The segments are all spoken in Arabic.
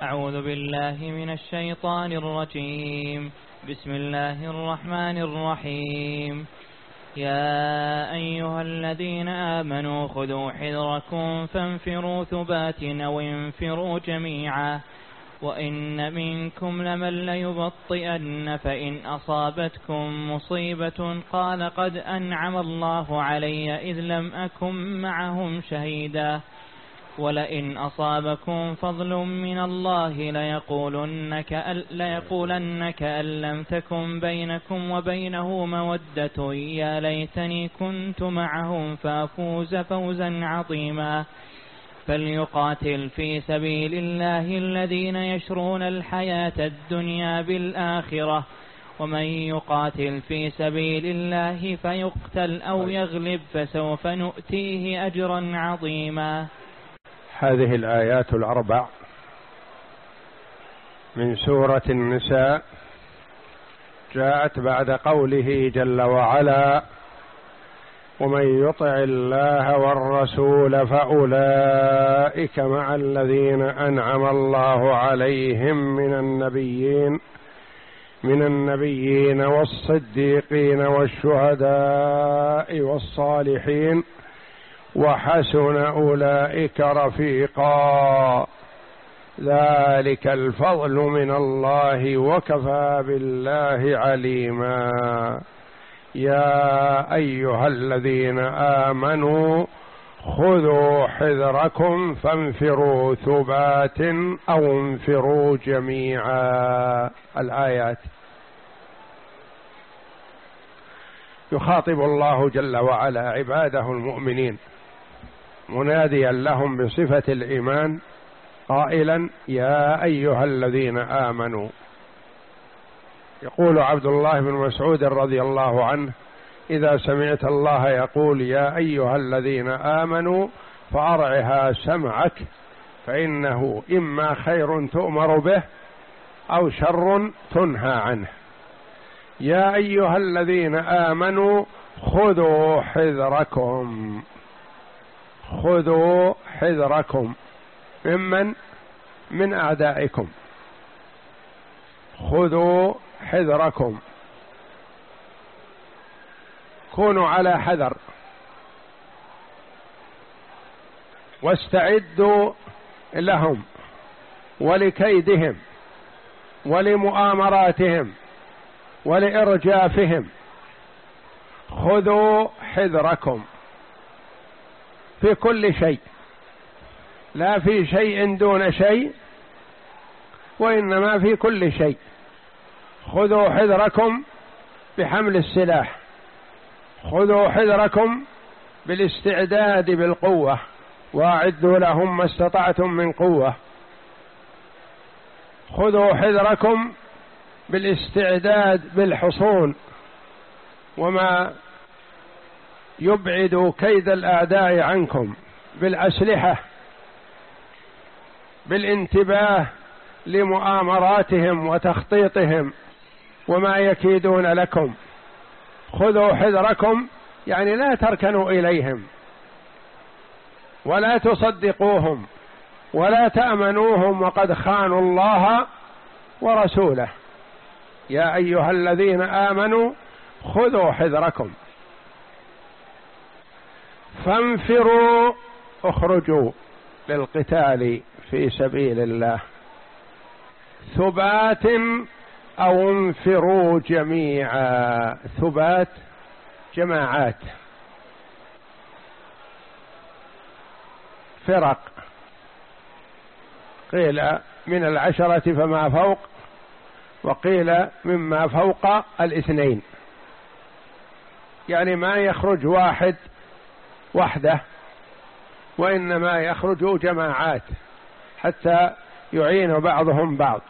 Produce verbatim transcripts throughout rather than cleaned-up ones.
أعوذ بالله من الشيطان الرجيم. بسم الله الرحمن الرحيم. يا أيها الذين آمنوا خذوا حذركم فانفروا ثبات أو انفروا جميعا وإن منكم لمن ليبطئن فإن أصابتكم مصيبة قال قد أنعم الله علي إذ لم أكن معهم شهيدا ولئن أصابكم فضل من الله ليقولن كأن, ليقولن كأن لم تكن بينكم وبينه مودة يا ليتني كنت معهم فأفوز فوزا عظيما. فليقاتل في سبيل الله الذين يشرون الحياة الدنيا بالآخرة ومن يقاتل في سبيل الله فيقتل أو يغلب فسوف نؤتيه أجرا عظيما. هذه الآيات الأربع من سورة النساء جاءت بعد قوله جل وعلا ومن يطع الله والرسول فأولئك مع الذين أنعم الله عليهم من النبيين من النبيين والصديقين والشهداء والصالحين وحسن أولئك رفيقا ذلك الفضل من الله وكفى بالله عليما. يا أيها الذين آمنوا خذوا حذركم فانفروا ثبات أو انفروا جميعا. الآيات يخاطب الله جل وعلا عباده المؤمنين مناديا لهم بصفة الإيمان قائلا يا أيها الذين آمنوا. يقول عبد الله بن مسعود رضي الله عنه إذا سمعت الله يقول يا أيها الذين آمنوا فأرعها سمعك فإنه إما خير تؤمر به أو شر تنهى عنه. يا أيها الذين آمنوا خذوا حذركم خذوا حذركم ممن من أعدائكم. خذوا حذركم كونوا على حذر واستعدوا لهم ولكيدهم ولمؤامراتهم ولإرجافهم. خذوا حذركم في كل شيء لا في شيء دون شيء وإنما في كل شيء. خذوا حذركم بحمل السلاح خذوا حذركم بالاستعداد بالقوة وأعدوا لهم ما استطعتم من قوة. خذوا حذركم بالاستعداد بالحصون وما يبعد كيد الأعداء عنكم بالأسلحة بالانتباه لمؤامراتهم وتخطيطهم وما يكيدون لكم. خذوا حذركم يعني لا تركنوا إليهم ولا تصدقوهم ولا تأمنوهم وقد خانوا الله ورسوله. يا أيها الذين آمنوا خذوا حذركم فانفروا اخرجوا للقتال في سبيل الله ثبات أو انفروا جميعا. ثبات جماعات فرق قيل من العشرة فما فوق وقيل مما فوق الاثنين يعني ما يخرج واحد وحده وإنما يخرج جماعات حتى يعين بعضهم بعض.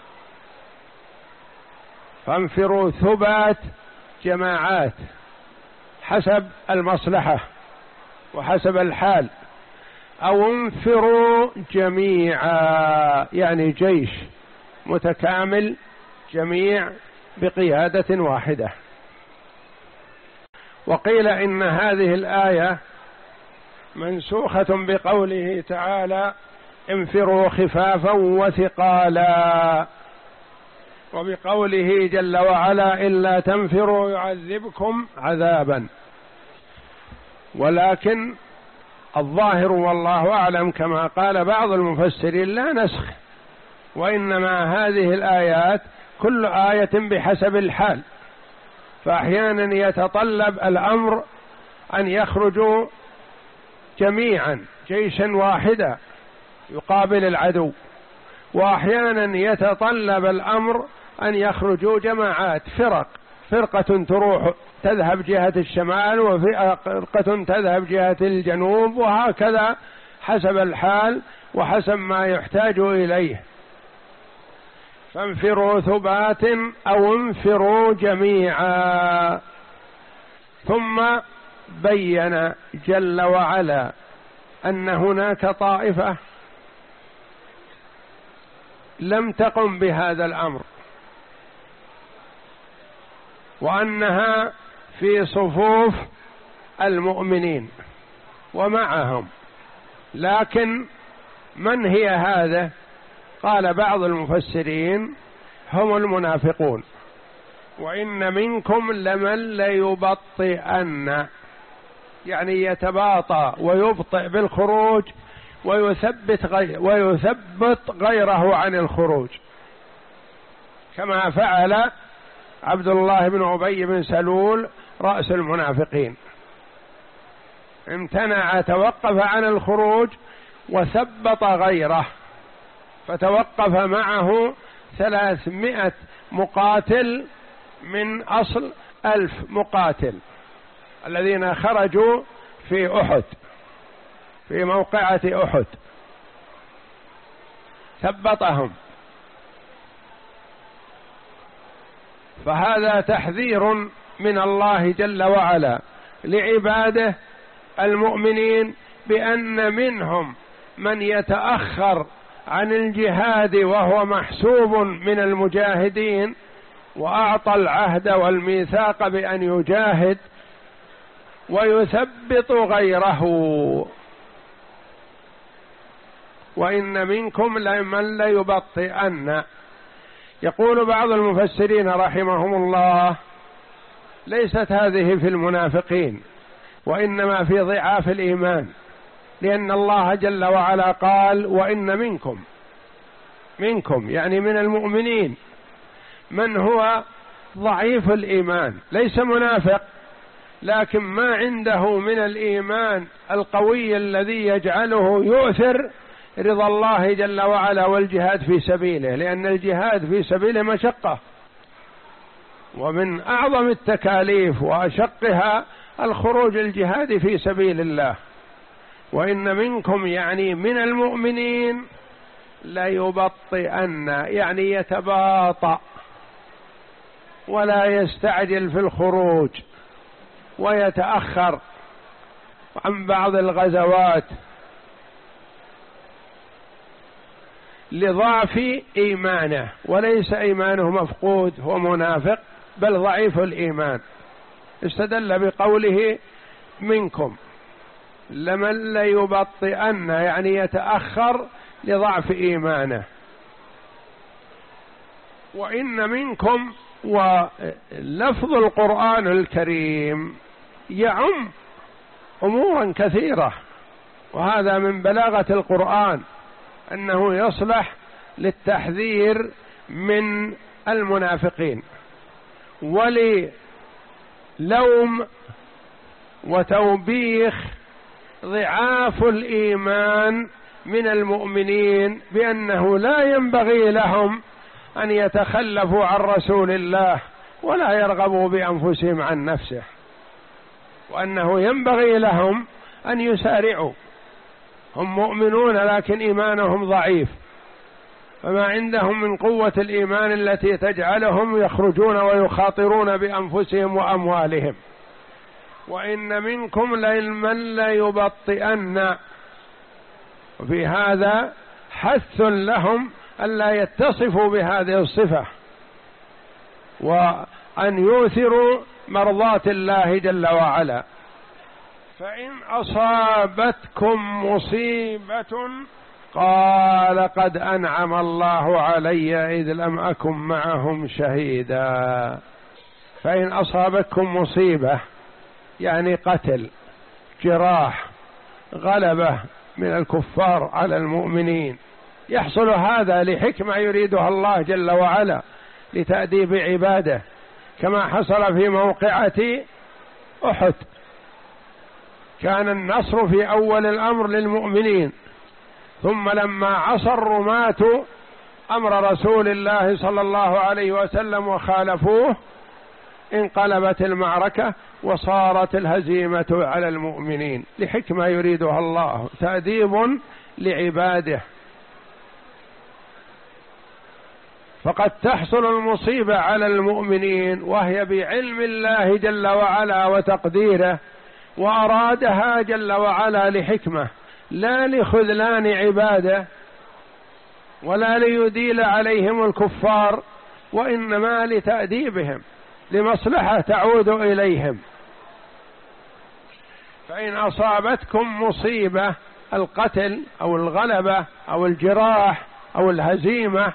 فانفروا ثبات جماعات حسب المصلحة وحسب الحال أو انفروا جميعا يعني جيش متكامل جميع بقيادة واحدة. وقيل إن هذه الآية منسوخة بقوله تعالى انفروا خفافا وثقالا. وبقوله جل وعلا إلا تنفروا يعذبكم عذابا. ولكن الظاهر والله أعلم كما قال بعض المفسرين لا نسخ، وإنما هذه الآيات كل آية بحسب الحال، فأحيانا يتطلب الأمر أن يخرجوا جميعا جيشا واحدا يقابل العدو، وأحيانا يتطلب الأمر أن يخرجوا جماعات فرق، فرقة تروح تذهب جهة الشمال وفرقة تذهب جهة الجنوب، وهكذا حسب الحال وحسب ما يحتاج إليه. فانفروا ثبات أو انفروا جميعا. ثم بين جل وعلا أن هناك طائفة لم تقم بهذا الأمر، وأنها في صفوف المؤمنين ومعهم، لكن من هي هذا؟ قال بعض المفسرين هم المنافقون. وإن منكم لمن ليبطئن، يعني يتباطأ ويبطئ بالخروج ويثبت غير ويثبت غيره عن الخروج، كما فعل عبد الله بن أبي بن سلول رأس المنافقين، امتنع توقف عن الخروج وثبط غيره، فتوقف معه ثلاثمائة مقاتل من أصل ألف مقاتل الذين خرجوا في أحد، في موقعة أحد، ثبطهم. فهذا تحذير من الله جل وعلا لعباده المؤمنين بأن منهم من يتأخر عن الجهاد وهو محسوب من المجاهدين، وأعطى العهد والميثاق بأن يجاهد ويثبط غيره. وإن منكم لمن ليبطئن. يقول بعض المفسرين رحمهم الله ليست هذه في المنافقين، وإنما في ضعاف الإيمان، لأن الله جل وعلا قال وإن منكم، منكم يعني من المؤمنين من هو ضعيف الإيمان، ليس منافق، لكن ما عنده من الإيمان القوي الذي يجعله يؤثر رضا الله جل وعلا والجهاد في سبيله، لأن الجهاد في سبيله مشقة، ومن أعظم التكاليف وأشقها الخروج الجهاد في سبيل الله. وإن منكم يعني من المؤمنين ليبطئن، يعني يتباطأ ولا يستعجل في الخروج ويتأخر عن بعض الغزوات لضعف إيمانه، وليس إيمانه مفقود، هو منافق بل ضعيف الإيمان. استدل بقوله منكم لمن ليبطئن، يعني يتأخر لضعف إيمانه. وإن منكم، ولفظ القرآن الكريم يعم أمورا كثيرة، وهذا من بلاغة القرآن أنه يصلح للتحذير من المنافقين وللوم وتوبيخ ضعاف الإيمان من المؤمنين بأنه لا ينبغي لهم أن يتخلفوا عن رسول الله ولا يرغبوا بأنفسهم عن نفسه، وأنه ينبغي لهم أن يسارعوا. هم مؤمنون لكن إيمانهم ضعيف، فما عندهم من قوة الإيمان التي تجعلهم يخرجون ويخاطرون بأنفسهم وأموالهم. وإن منكم لمن ليبطئن، وفي هذا حث لهم ألا يتصفوا بهذه الصفة، وأن يؤثروا مرضاة الله جل وعلا. فإن أصابتكم مصيبة قال قد أنعم الله علي إذ لم أكن معهم شهيدا. فإن أصابتكم مصيبة يعني قتل، جراح، غلبة من الكفار على المؤمنين، يحصل هذا لحكمة يريدها الله جل وعلا لتأديب عباده، كما حصل في موقعة أحد. كان النصر في أول الأمر للمؤمنين، ثم لما عصى الرماة أمر رسول الله صلى الله عليه وسلم وخالفوه انقلبت المعركة وصارت الهزيمة على المؤمنين لحكمة يريدها الله، تأديب لعباده. فقد تحصل المصيبة على المؤمنين وهي بعلم الله جل وعلا وتقديره، وأرادها جل وعلا لحكمة، لا لخذلان عباده ولا ليديل عليهم الكفار، وإنما لتأديبهم لمصلحة تعود إليهم. فإن أصابتكم مصيبة القتل أو الغلبة أو الجراح أو الهزيمة،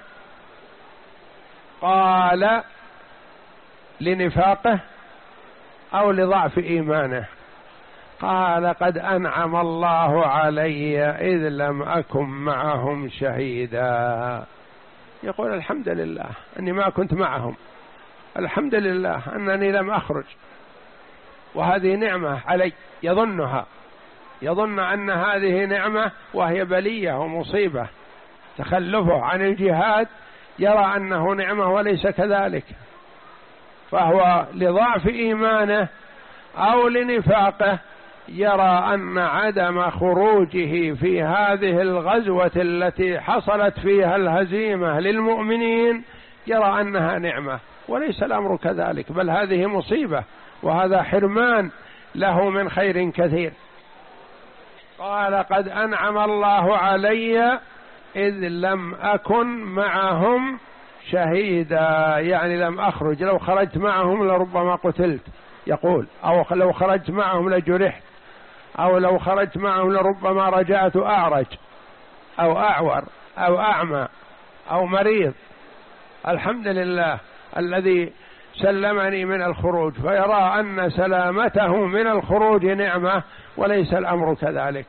قال لنفاقه أو لضعف إيمانه، قال قد أنعم الله علي إذ لم أكن معهم شهيدا. يقول الحمد لله أني ما كنت معهم، الحمد لله أنني لم أخرج، وهذه نعمة علي. يظنها يظن أن هذه نعمة وهي بلية ومصيبة، تخلفه عن الجهاد يرى أنه نعمة وليس كذلك، فهو لضعف إيمانه أو لنفاقه يرى أن عدم خروجه في هذه الغزوة التي حصلت فيها الهزيمة للمؤمنين يرى أنها نعمة، وليس الأمر كذلك، بل هذه مصيبة وهذا حرمان له من خير كثير. قال قد أنعم الله علي إذ لم أكن معهم شهيدا، يعني لم أخرج، لو خرجت معهم لربما قتلت يقول، أو لو خرجت معهم لجرحت، أو لو خرجت معهم لربما رجعت أعرج أو أعور أو أعمى أو مريض. الحمد لله الذي سلمني من الخروج، فيرى أن سلامته من الخروج نعمة، وليس الأمر كذلك.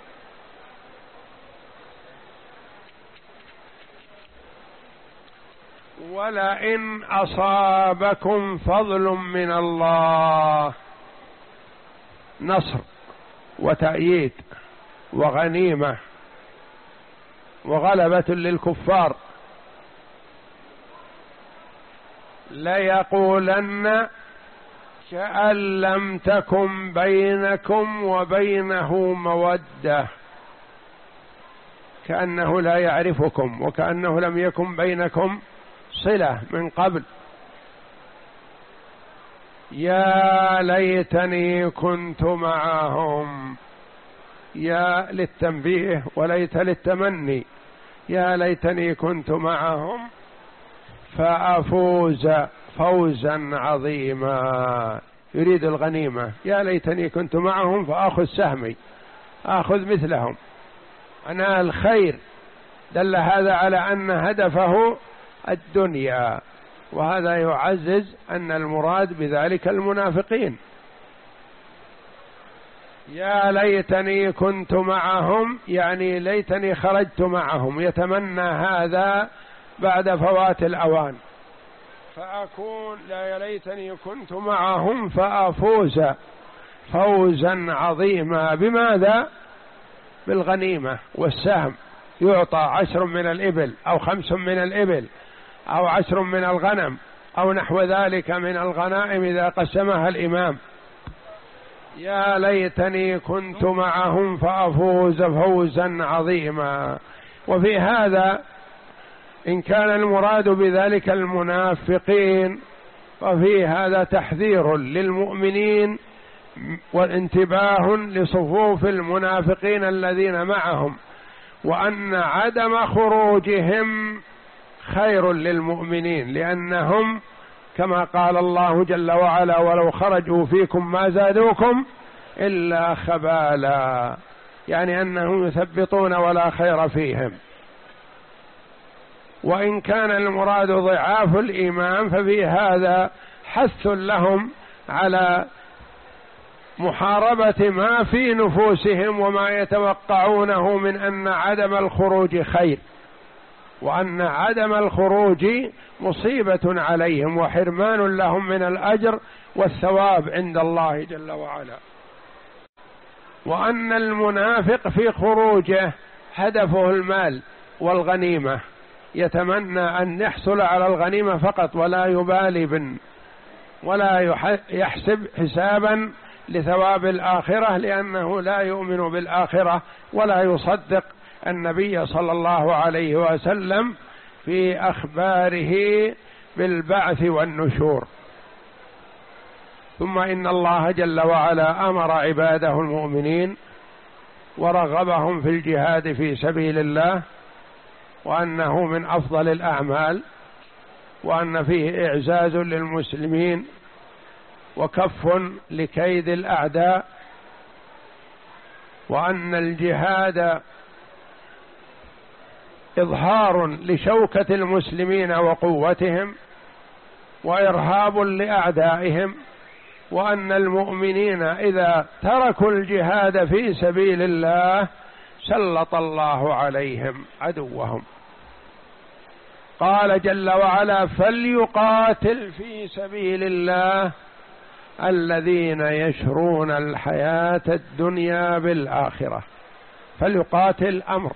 ولئن أصابكم فضل من الله، نصر وتأييد وغنيمة وغلبة للكفار، ليقولن كأن لم تكن بينكم وبينه مودة، كأنه لا يعرفكم وكأنه لم يكن بينكم صلة من قبل. يا ليتني كنت معهم، يا للتنبيه وليت للتمني، يا ليتني كنت معهم فأفوز فوزا عظيما، يريد الغنيمة، يا ليتني كنت معهم فأخذ سهمي، أخذ مثلهم، أنا الخير. دل هذا على أن هدفه الدنيا، وهذا يعزز أن المراد بذلك المنافقين. يا ليتني كنت معهم يعني ليتني خرجت معهم، يتمنى هذا بعد فوات الأوان، فأكون لا ليتني كنت معهم فأفوز فوزا عظيما. بماذا؟ بالغنيمة والسهم، يعطى عشر من الإبل أو خمس من الإبل أو عشر من الغنم أو نحو ذلك من الغنائم إذا قسمها الإمام. يا ليتني كنت معهم فأفوز فوزا عظيما. وفي هذا إن كان المراد بذلك المنافقين، ففي هذا تحذير للمؤمنين وانتباه لصفوف المنافقين الذين معهم، وأن عدم خروجهم خير للمؤمنين، لأنهم كما قال الله جل وعلا ولو خرجوا فيكم ما زادوكم إلا خبالا، يعني أنهم يثبطون ولا خير فيهم. وإن كان المراد ضعاف الإيمان ففي هذا حث لهم على محاربة ما في نفوسهم وما يتوقعونه من أن عدم الخروج خير، وأن عدم الخروج مصيبة عليهم وحرمان لهم من الأجر والثواب عند الله جل وعلا. وأن المنافق في خروجه هدفه المال والغنيمة، يتمنى أن يحصل على الغنيمة فقط ولا يبالي بن ولا يحسب حسابا لثواب الآخرة، لأنه لا يؤمن بالآخرة ولا يصدق النبي صلى الله عليه وسلم في أخباره بالبعث والنشور. ثم إن الله جل وعلا أمر عباده المؤمنين ورغبهم في الجهاد في سبيل الله، وأنه من أفضل الأعمال، وأن فيه إعزاز للمسلمين وكف لكيد الأعداء، وأن الجهاد إظهار لشوكة المسلمين وقوتهم وإرهاب لأعدائهم، وأن المؤمنين إذا تركوا الجهاد في سبيل الله سلط الله عليهم عدوهم. قال جل وعلا: فليقاتل في سبيل الله الذين يشرون الحياة الدنيا بالآخرة. فليقاتل أمر،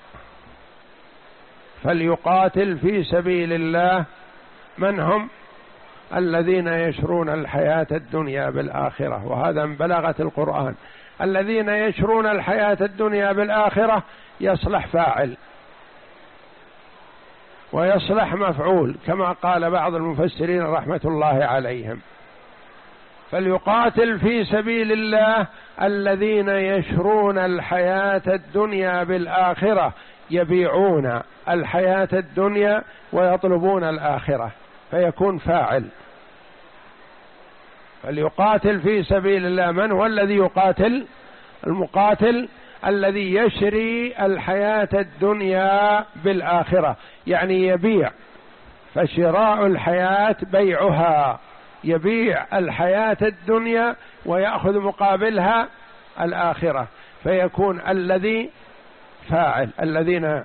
فليقاتل في سبيل الله من هم؟ الذين يشرون الحياة الدنيا بالآخرة. وهذا من بلاغة القرآن. الذين يشرون الحياة الدنيا بالآخرة يصلح فاعل ويصلح مفعول، كما قال بعض المفسرين رحمة الله عليهم. فليقاتل في سبيل الله الذين يشرون الحياة الدنيا بالآخرة، يبيعون الحياة الدنيا ويطلبون الآخرة، فيكون فاعل. فليقاتل في سبيل الله. من هو الذي يقاتل؟ المقاتل الذي يشري الحياة الدنيا بالآخرة، يعني يبيع، فشراء الحياة بيعها، يبيع الحياة الدنيا ويأخذ مقابلها الآخرة، فيكون الذي فاعل. الذين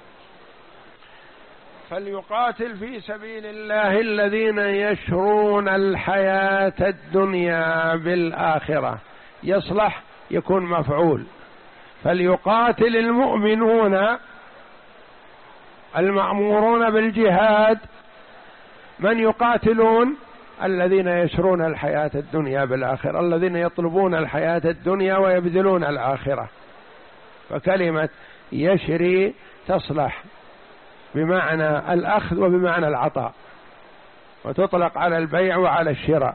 فليقاتل في سبيل الله الذين يشرون الحياة الدنيا بالآخرة، يصلح يكون مفعول. فليقاتل المؤمنون المأمورون بالجهاد. من يقاتلون؟ الذين يشرون الحياة الدنيا بالآخرة، الذين يطلبون الحياة الدنيا ويبذلون الآخرة. فكلمة يشري تصلح بمعنى الأخذ وبمعنى العطاء، وتطلق على البيع وعلى الشراء.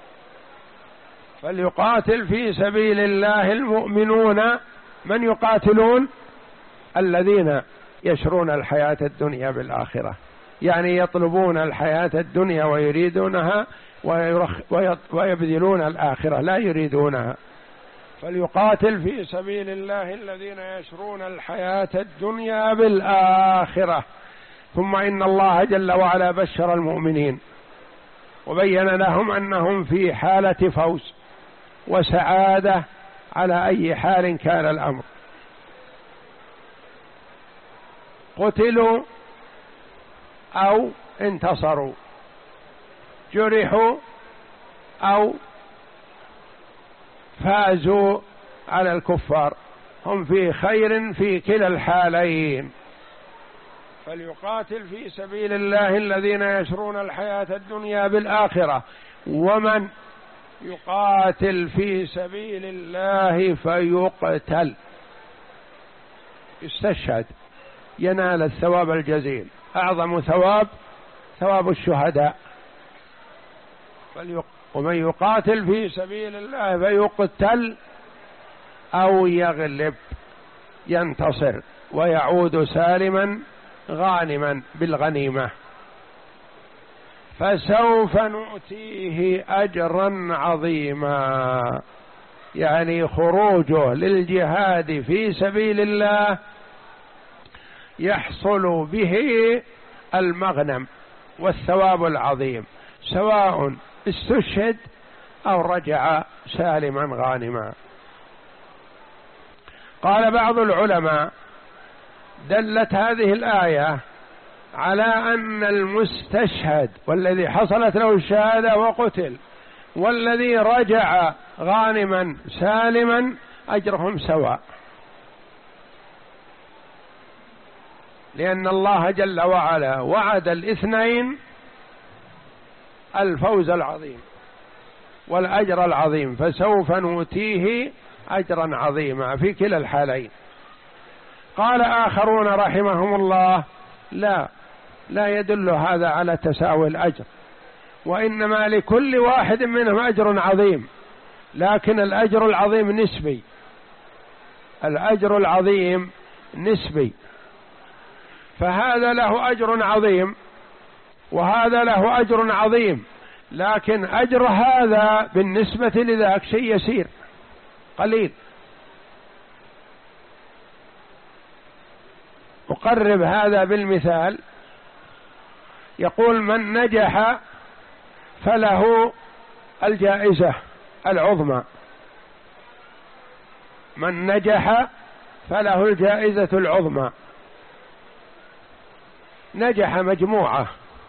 فليقاتل في سبيل الله المؤمنون. من يقاتلون؟ الذين يشرون الحياة الدنيا بالآخرة، يعني يطلبون الحياة الدنيا ويريدونها ويبذلون الآخرة، لا يريدونها. فليقاتل في سبيل الله الذين يشرون الحياة الدنيا بالآخرة. ثم إن الله جل وعلا بشر المؤمنين وبين لهم أنهم في حالة فوز وسعادة على أي حال كان الأمر. قتلوا أو انتصروا، جرحوا أو فازوا على الكفار، هم في خير في كلا الحالين. فليقاتل في سبيل الله الذين يشرون الحياة الدنيا بالآخرة. ومن يقاتل في سبيل الله فيقتل، يستشهد، ينال الثواب الجزيل، أعظم ثواب ثواب الشهداء. ومن يقاتل في سبيل الله فيقتل أو يغلب، ينتصر ويعود سالما غانما بالغنيمة، فسوف نؤتيه أجرا عظيما. يعني خروجه للجهاد في سبيل الله يحصل به المغنم والثواب العظيم، سواء استشهد أو رجع سالما غانما. قال بعض العلماء: دلت هذه الآية على أن المستشهد والذي حصلت له الشهادة وقتل والذي رجع غانما سالما أجرهم سواء، لأن الله جل وعلا وعد الاثنين الفوز العظيم والأجر العظيم، فسوف نؤتيه أجرا عظيما في كلا الحالين. قال آخرون رحمهم الله: لا لا يدل هذا على تساوي الأجر، وإنما لكل واحد منهم أجر عظيم، لكن الأجر العظيم نسبي، الأجر العظيم نسبي، فهذا له أجر عظيم وهذا له أجر عظيم، لكن أجر هذا بالنسبة لذاك شيء يسير قليل. أقرب هذا بالمثال، يقول: من نجح فله الجائزة العظمى، من نجح فله الجائزة العظمى. نجح مجموعة،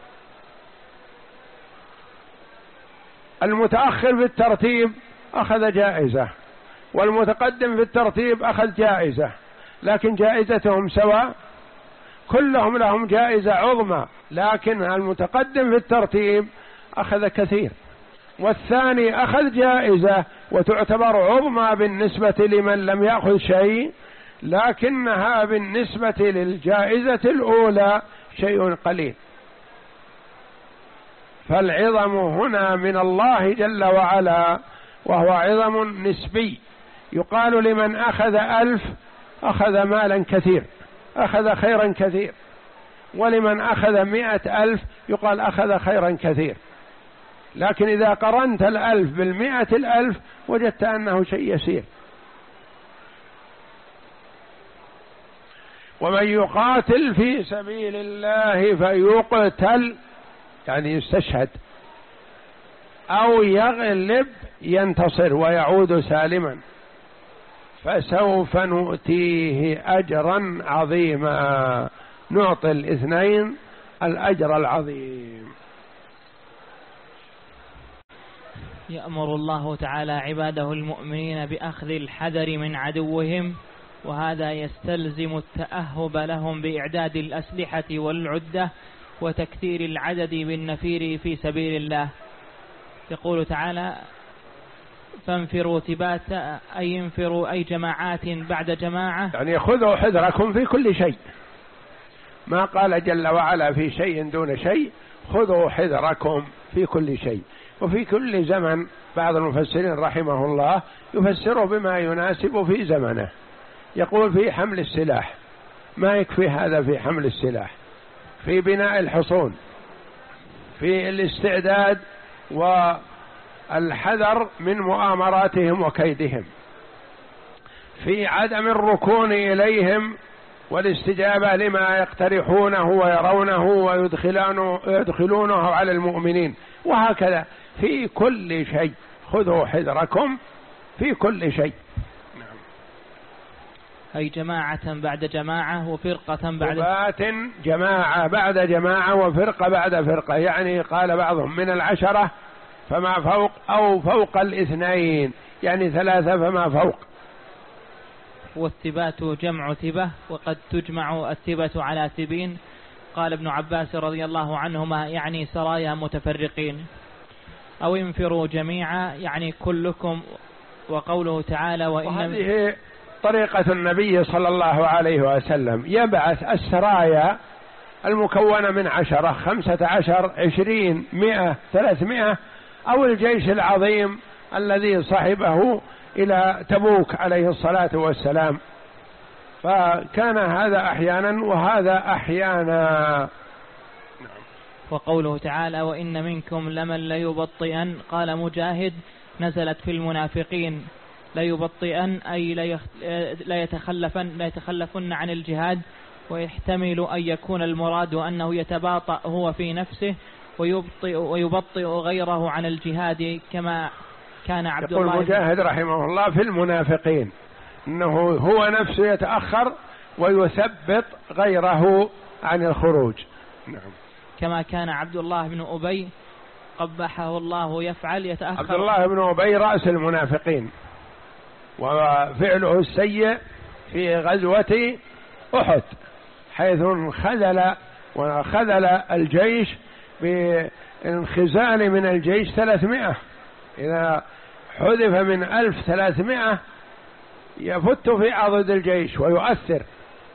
المتأخر في الترتيب أخذ جائزة والمتقدم في الترتيب أخذ جائزة، لكن جائزتهم سواء، كلهم لهم جائزة عظمى، لكن المتقدم في الترتيب أخذ كثير والثاني أخذ جائزة وتعتبر عظمى بالنسبة لمن لم يأخذ شيء، لكنها بالنسبة للجائزة الأولى شيء قليل. فالعظم هنا من الله جل وعلا، وهو عظم نسبي. يقال لمن أخذ ألف أخذ مالا كثير، أخذ خيرا كثير، ولمن أخذ مئة ألف يقال أخذ خيرا كثير، لكن إذا قرنت الألف بالمئة الألف وجدت أنه شيء يسير. ومن يقاتل في سبيل الله فيقتل يعني يستشهد أو يغلب ينتصر ويعود سالما فسوف نؤتيه أجرا عظيما. نعطي الاثنين الأجر العظيم. يأمر الله تعالى عباده المؤمنين بأخذ الحذر من عدوهم، وهذا يستلزم التأهب لهم بإعداد الأسلحة والعدة وتكثير العدد بالنفير في سبيل الله. يقول تعالى: فانفروا ثباتا، أي انفروا أي جماعات بعد جماعة، يعني خذوا حذركم في كل شيء، ما قال جل وعلا في شيء دون شيء، خذوا حذركم في كل شيء. وفي كل زمن بعض المفسرين رحمه الله يفسره بما يناسب في زمنه، يقول في حمل السلاح ما يكفي هذا، في حمل السلاح، في بناء الحصون، في الاستعداد والحذر من مؤامراتهم وكيدهم، في عدم الركون إليهم والاستجابة لما يقترحونه ويرونه ويدخلونه يدخلونه على المؤمنين، وهكذا في كل شيء. خذوا حذركم في كل شيء. نعم. أي جماعة بعد جماعة وفرقة بعد ثبات، جماعة بعد جماعة وفرقة بعد فرقة، يعني قال بعضهم من العشرة فما فوق أو فوق الاثنين، يعني ثلاثة فما فوق. والثبات جمع ثبة، وقد تجمع الثبة على ثبين. قال ابن عباس رضي الله عنهما: يعني سرايا متفرقين. أو انفروا جميعا يعني كلكم. وقوله تعالى: وإن وهذه طريقة النبي صلى الله عليه وسلم، يبعث السرايا المكونة من عشرة، خمسة عشر، عشرين، مئة، ثلاثمائة، أو الجيش العظيم الذي صحبه إلى تبوك عليه الصلاة والسلام، فكان هذا أحيانا وهذا أحيانا. وقوله تعالى: وإن منكم لمن ليبطئن. قال مجاهد: نزلت في المنافقين، ليبطئن أي لا يتخلفن, لا يتخلفن عن الجهاد، ويحتمل أن يكون المراد أنه يتباطأ هو في نفسه ويبطئ, ويبطئ غيره عن الجهاد كما كان عبد الله. يقول مجاهد رحمه الله في المنافقين أنه هو نفسه يتأخر ويثبط غيره عن الخروج. نعم. كما كان عبد الله بن أبي قبحه الله يفعل يتأخر. عبد الله بن أبي رأس المنافقين، وفعله السيء في غزوة أحد حيث خذل وخذل الجيش بانخزال من الجيش ثلاثمائة، إذا حذف من ألف ثلاثمائة يفت في عضد الجيش ويؤثر.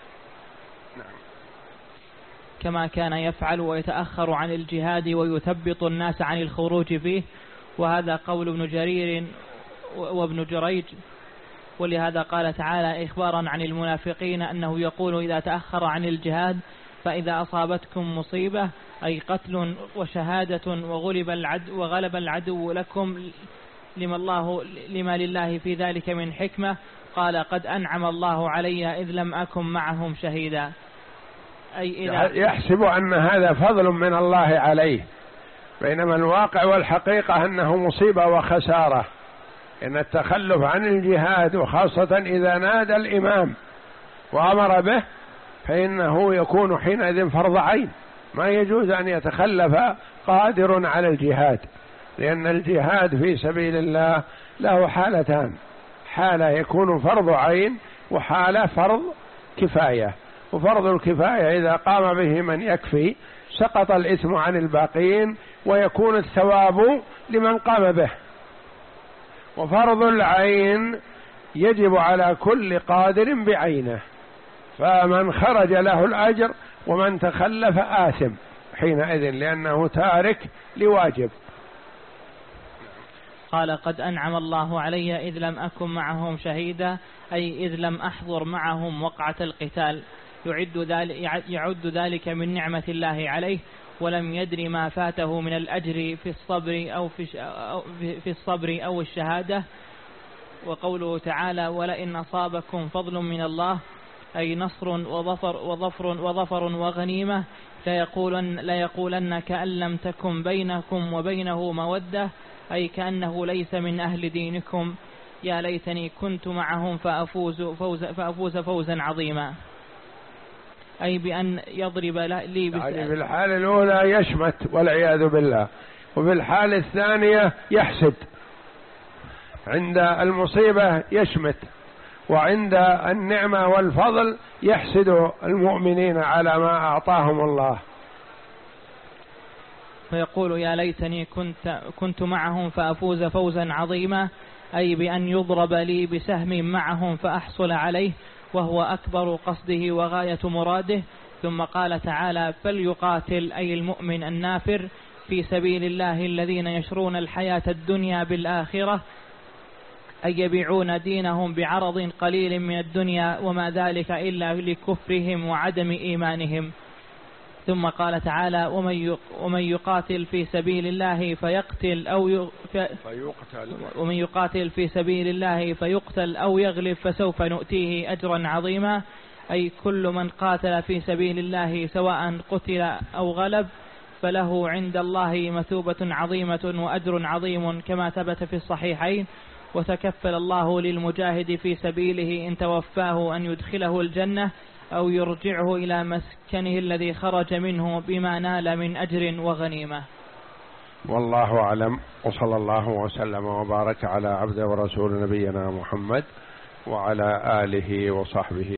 كما كان يفعل ويتأخر عن الجهاد ويثبط الناس عن الخروج فيه، وهذا قول ابن جرير وابن جريج. ولهذا قال تعالى إخبارا عن المنافقين أنه يقول إذا تأخر عن الجهاد فإذا أصابتكم مصيبة أي قتل وشهادة وغلب العدو, وغلب العدو لكم لما, الله لما لله في ذلك من حكمة قال قد أنعم الله علي إذ لم أكن معهم شهيدا. أي إذا يحسب أن هذا فضل من الله عليه، بينما الواقع والحقيقة أنه مصيبة وخسارة، إن التخلف عن الجهاد وخاصة إذا نادى الإمام وأمر به فإنه يكون حينئذ فرض عين، ما يجوز أن يتخلف قادر على الجهاد، لأن الجهاد في سبيل الله له حالتان، حالة يكون فرض عين وحالة فرض كفاية. وفرض الكفاية إذا قام به من يكفي سقط الإثم عن الباقين ويكون الثواب لمن قام به، وفرض العين يجب على كل قادر بعينه، فمن خرج له الأجر ومن تخلف آثم حينئذ لأنه تارك لواجب. قال قد أنعم الله علي إذ لم أكن معهم شهيدا أي إذ لم أحضر معهم وقعة القتال، يعد ذلك, يعد ذلك من نعمة الله عليه، ولم يدري ما فاته من الأجر في الصبر أو في, أو في الصبر أو الشهادة. وقوله تعالى ولئن أصابكم فضل من الله أي نصر وظفر, وظفر, وظفر وغنيمة ليقولن, ليقولن كأن لم تكن بينكم وبينه مودة أي كأنه ليس من أهل دينكم يا ليتني كنت معهم فأفوز, فوز فأفوز فوزا عظيما، أي بأن يضرب لي بس... يعني في الحالة الأولى يشمت والعياذ بالله، وفي الحالة الثانية يحسد، عند المصيبة يشمت، وعند النعمة والفضل يحسد المؤمنين على ما أعطاهم الله. فيقول يا ليتني كنت, كنت معهم فأفوز فوزا عظيما، أي بأن يضرب لي بسهم معهم فأحصل عليه، وهو أكبر قصده وغاية مراده. ثم قال تعالى فليقاتل أي المؤمن النافر في سبيل الله الذين يشرون الحياة الدنيا بالآخرة، أي يبيعون دينهم بعرض قليل من الدنيا وما ذلك إلا لكفرهم وعدم إيمانهم. ثم قال تعالى ومن يقاتل في سبيل الله فيقتل أو فيقتل ومن يقاتل في سبيل الله فيقتل أو يغلب فسوف نؤتيه أجرا عظيما، أي كل من قاتل في سبيل الله سواء قتل أو غلب فله عند الله مثوبة عظيمة وأجر عظيم كما ثبت في الصحيحين. وتكفل الله للمجاهد في سبيله إن توفاه أن يدخله الجنة أو يرجعه إلى مسكنه الذي خرج منه بما نال من أجر وغنيمة. والله أعلم، وصلى الله وسلم وبارك على عبده ورسول نبينا محمد وعلى آله وصحبه.